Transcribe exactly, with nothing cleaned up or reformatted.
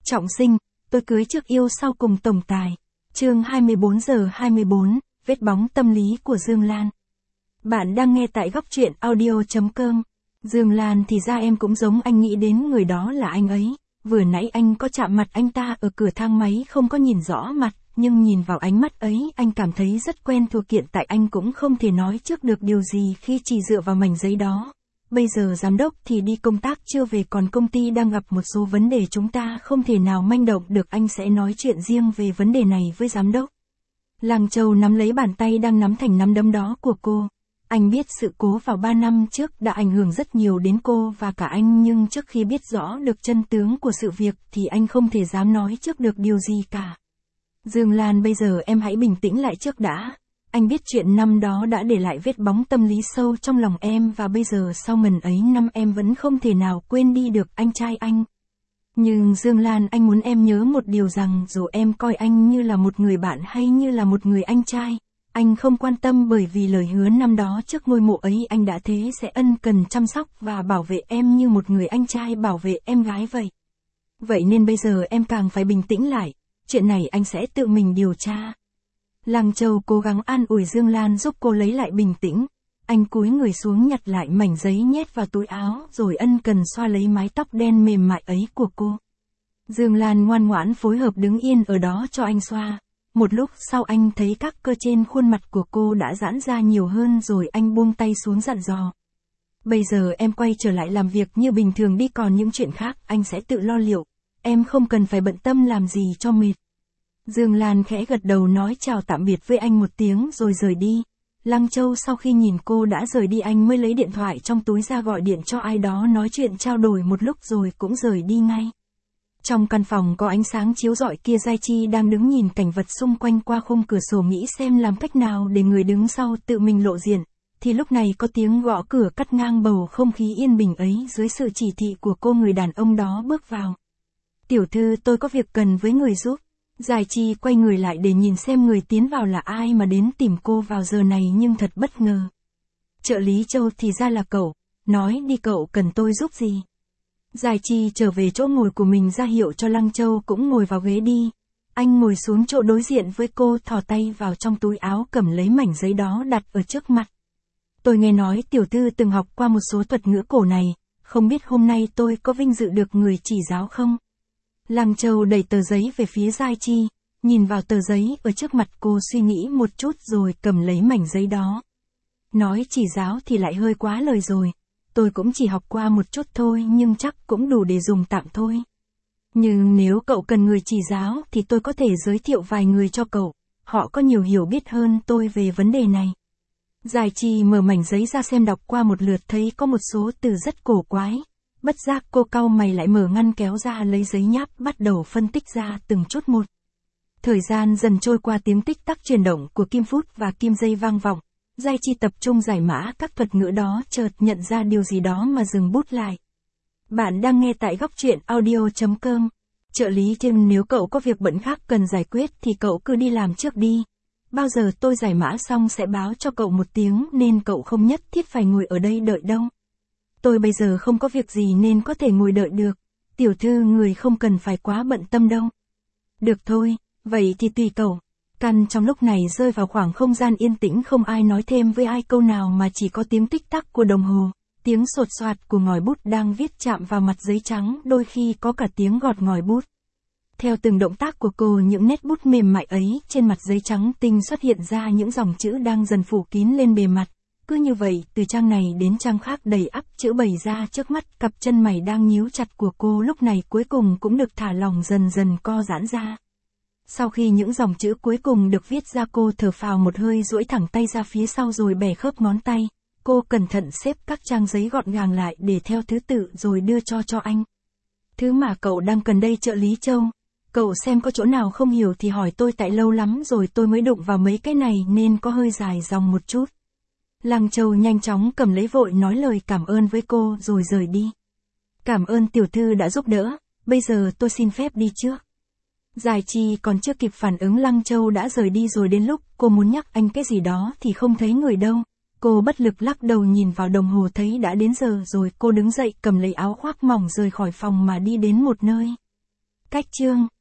Trọng sinh, tôi cưới trước yêu sau cùng tổng tài. Chương hai mươi bốn giờ hai mươi bốn, vết bóng tâm lý của Dương Lan. Bạn đang nghe tại góc truyện audio chấm com. Dương Lan thì ra em cũng giống anh nghĩ đến người đó là anh ấy. Vừa nãy anh có chạm mặt anh ta ở cửa thang máy không có nhìn rõ mặt, nhưng nhìn vào ánh mắt ấy anh cảm thấy rất quen thuộc, hiện tại anh cũng không thể nói trước được điều gì khi chỉ dựa vào mảnh giấy đó. Bây giờ giám đốc thì đi công tác chưa về, còn công ty đang gặp một số vấn đề chúng ta không thể nào manh động được, anh sẽ nói chuyện riêng về vấn đề này với giám đốc. Lăng Châu nắm lấy bàn tay đang nắm thành nắm đấm đó của cô. Anh biết sự cố vào ba năm trước đã ảnh hưởng rất nhiều đến cô và cả anh, nhưng trước khi biết rõ được chân tướng của sự việc thì anh không thể dám nói trước được điều gì cả. Dương Lan, bây giờ em hãy bình tĩnh lại trước đã. Anh biết chuyện năm đó đã để lại vết bóng tâm lý sâu trong lòng em, và bây giờ sau ngần ấy năm em vẫn không thể nào quên đi được anh trai anh. Nhưng Dương Lan, anh muốn em nhớ một điều rằng dù em coi anh như là một người bạn hay như là một người anh trai, anh không quan tâm, bởi vì lời hứa năm đó trước ngôi mộ ấy anh đã thế sẽ ân cần chăm sóc và bảo vệ em như một người anh trai bảo vệ em gái vậy. Vậy nên bây giờ em càng phải bình tĩnh lại, chuyện này anh sẽ tự mình điều tra. Lăng Châu cố gắng an ủi Dương Lan giúp cô lấy lại bình tĩnh. Anh cúi người xuống nhặt lại mảnh giấy nhét vào túi áo rồi ân cần xoa lấy mái tóc đen mềm mại ấy của cô. Dương Lan ngoan ngoãn phối hợp đứng yên ở đó cho anh xoa. Một lúc sau anh thấy các cơ trên khuôn mặt của cô đã giãn ra nhiều hơn rồi anh buông tay xuống dặn dò. Bây giờ em quay trở lại làm việc như bình thường đi, còn những chuyện khác anh sẽ tự lo liệu. Em không cần phải bận tâm làm gì cho mệt. Dương Lan khẽ gật đầu nói chào tạm biệt với anh một tiếng rồi rời đi. Lăng Châu sau khi nhìn cô đã rời đi anh mới lấy điện thoại trong túi ra gọi điện cho ai đó nói chuyện trao đổi một lúc rồi cũng rời đi ngay. Trong căn phòng có ánh sáng chiếu rọi kia, Giai Chi đang đứng nhìn cảnh vật xung quanh qua khung cửa sổ nghĩ xem làm cách nào để người đứng sau tự mình lộ diện. Thì lúc này có tiếng gõ cửa cắt ngang bầu không khí yên bình ấy, dưới sự chỉ thị của cô người đàn ông đó bước vào. Tiểu thư, tôi có việc cần với người giúp. Giai Chi quay người lại để nhìn xem người tiến vào là ai mà đến tìm cô vào giờ này, nhưng thật bất ngờ. Trợ lý Châu, thì ra là cậu, nói đi cậu cần tôi giúp gì. Giai Chi trở về chỗ ngồi của mình ra hiệu cho Lăng Châu cũng ngồi vào ghế đi. Anh ngồi xuống chỗ đối diện với cô, thò tay vào trong túi áo cầm lấy mảnh giấy đó đặt ở trước mặt. Tôi nghe nói tiểu thư từng học qua một số thuật ngữ cổ này, không biết hôm nay tôi có vinh dự được người chỉ giáo không? Lăng Châu đẩy tờ giấy về phía Giai Chi, nhìn vào tờ giấy ở trước mặt cô suy nghĩ một chút rồi cầm lấy mảnh giấy đó. Nói chỉ giáo thì lại hơi quá lời rồi, tôi cũng chỉ học qua một chút thôi nhưng chắc cũng đủ để dùng tạm thôi. Nhưng nếu cậu cần người chỉ giáo thì tôi có thể giới thiệu vài người cho cậu, họ có nhiều hiểu biết hơn tôi về vấn đề này. Giai Chi mở mảnh giấy ra xem đọc qua một lượt thấy có một số từ rất cổ quái. Bất giác cô cau mày lại mở ngăn kéo ra lấy giấy nháp bắt đầu phân tích ra từng chút một. Thời gian dần trôi qua, tiếng tích tắc chuyển động của kim phút và kim giây vang vọng. Giai Chi tập trung giải mã các thuật ngữ đó, chợt nhận ra điều gì đó mà dừng bút lại. Bạn đang nghe tại góc truyện audio chấm com. Trợ lý Trinh, nếu cậu có việc bận khác cần giải quyết thì cậu cứ đi làm trước đi. Bao giờ tôi giải mã xong sẽ báo cho cậu một tiếng, nên cậu không nhất thiết phải ngồi ở đây đợi đâu. Tôi bây giờ không có việc gì nên có thể ngồi đợi được. Tiểu thư, người không cần phải quá bận tâm đâu. Được thôi, vậy thì tùy cậu. Căn trong lúc này rơi vào khoảng không gian yên tĩnh, không ai nói thêm với ai câu nào mà chỉ có tiếng tích tắc của đồng hồ, tiếng sột soạt của ngòi bút đang viết chạm vào mặt giấy trắng, đôi khi có cả tiếng gọt ngòi bút. Theo từng động tác của cô, những nét bút mềm mại ấy trên mặt giấy trắng tinh xuất hiện ra những dòng chữ đang dần phủ kín lên bề mặt. Cứ như vậy, từ trang này đến trang khác đầy ắp chữ bày ra trước mắt, cặp chân mày đang nhíu chặt của cô lúc này cuối cùng cũng được thả lỏng, dần dần co giãn ra. Sau khi những dòng chữ cuối cùng được viết ra, cô thở phào một hơi, duỗi thẳng tay ra phía sau rồi bẻ khớp ngón tay. Cô cẩn thận xếp các trang giấy gọn gàng lại để theo thứ tự rồi đưa cho cho anh. Thứ mà cậu đang cần đây trợ lý Châu. Cậu xem có chỗ nào không hiểu thì hỏi tôi, tại lâu lắm rồi tôi mới đụng vào mấy cái này nên có hơi dài dòng một chút. Lăng Châu nhanh chóng cầm lấy vội nói lời cảm ơn với cô rồi rời đi. Cảm ơn tiểu thư đã giúp đỡ, bây giờ tôi xin phép đi trước. Giai Chi còn chưa kịp phản ứng, Lăng Châu đã rời đi rồi. Đến lúc cô muốn nhắc anh cái gì đó thì không thấy người đâu. Cô bất lực lắc đầu nhìn vào đồng hồ thấy đã đến giờ rồi, cô đứng dậy cầm lấy áo khoác mỏng rời khỏi phòng mà đi đến một nơi. Cách chương